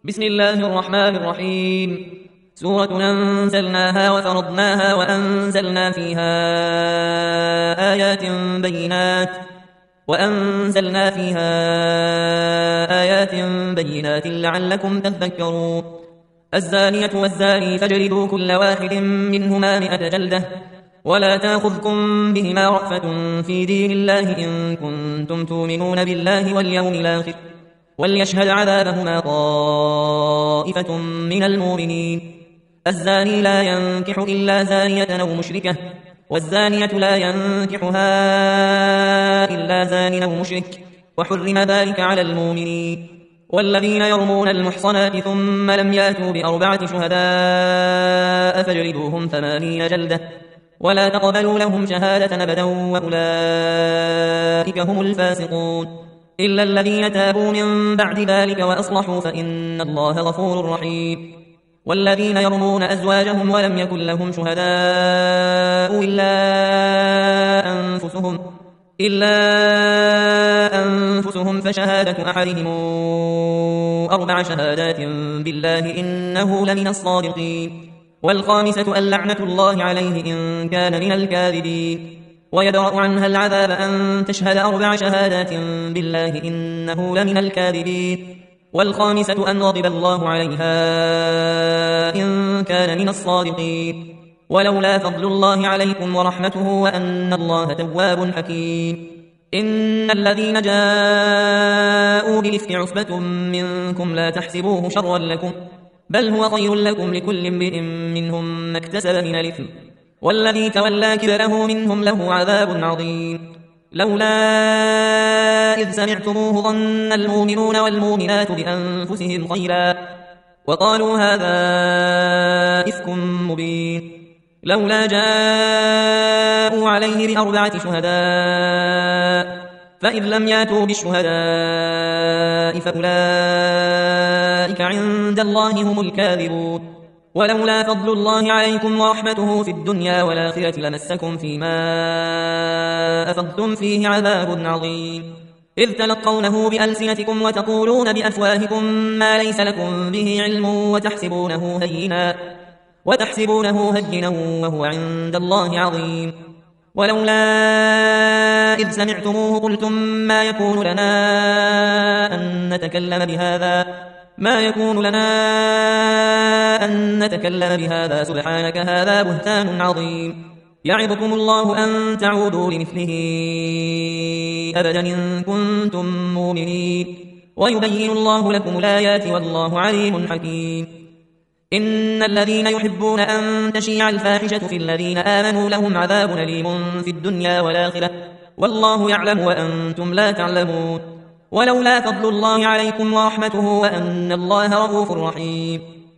بسم الله الرحمن الرحيم. سورة أنزلناها وفرضناها وأنزلنا فيها آيات بينات لعلكم تذكرون. الزانية والزاني فاجلدوا كل واحد منهما 100 جلدة، ولا تأخذكم بهما رأفة في دين الله إن كنتم تؤمنون بالله واليوم الآخر، وليشهد عذابهما طائفة من المؤمنين. الزاني لا ينكح إلا زانية أو مشركة، والزانية لا ينكحها إلا زان أو مشرك، وحرم ذلك على المؤمنين. والذين يرمون المحصنات ثم لم يأتوا ب4 شهداء فاجلدوهم 80 جلدة، ولا تقبلوا لهم شهادة أبدا، وأولئك هم الفاسقون. إلا الذين تابوا من بعد ذلك وأصلحوا فإن الله غفور رحيم. والذين يرمون أزواجهم ولم يكن لهم شهداء إلا أنفسهم فشهادة أحدهم 4 شهادات بالله إنه لمن الصادقين. والخامسة اللعنة الله عليه إن كان من الكاذبين. ويدرأ عنها العذاب أن تشهد 4 شهادات بالله إنه لمن الكاذبين. والخامسة أن غضب الله عليها إن كان من الصادقين. ولولا فضل الله عليكم ورحمته وأن الله تواب حكيم. إن الذين جاءوا بالإفك عصبة منكم لا تحسبوه شرا لكم، بل هو خير لكم، لكل امرئ منهم ما اكتسب من الإثم، والذي تولى كبره منهم له عذاب عظيم. لولا إذ سمعتموه ظن المؤمنون والمؤمنات بأنفسهم خيرا، وقالوا هذا إفك مبين. لولا جاءوا عليه ب4 شهداء، فإذ لم ياتوا بالشهداء فأولئك عند الله هم الكاذبون. ولولا فضل الله عليكم ورحمته في الدنيا والآخرة لمسكم فيما أفضتم فيه عذاب عظيم، إذ تلقونه بألسنتكم وتقولون بأفواهكم ما ليس لكم به علم وتحسبونه هينا وهو عند الله عظيم. ولولا إذ سمعتموه قلتم ما يكون لنا أن نتكلم بهذا سبحانك هذا بهتان عظيم. يعظكم الله أن تعودوا لمثله أبدا إن كنتم مؤمنين، ويبين الله لكم الآيات والله عليم حكيم. إن الذين يحبون أن تشيع الفاحشة في الذين آمنوا لهم عذاب أليم في الدنيا والآخرة، والله يعلم وأنتم لا تعلمون. ولولا فضل الله عليكم ورحمته وأن الله رؤوف رحيم.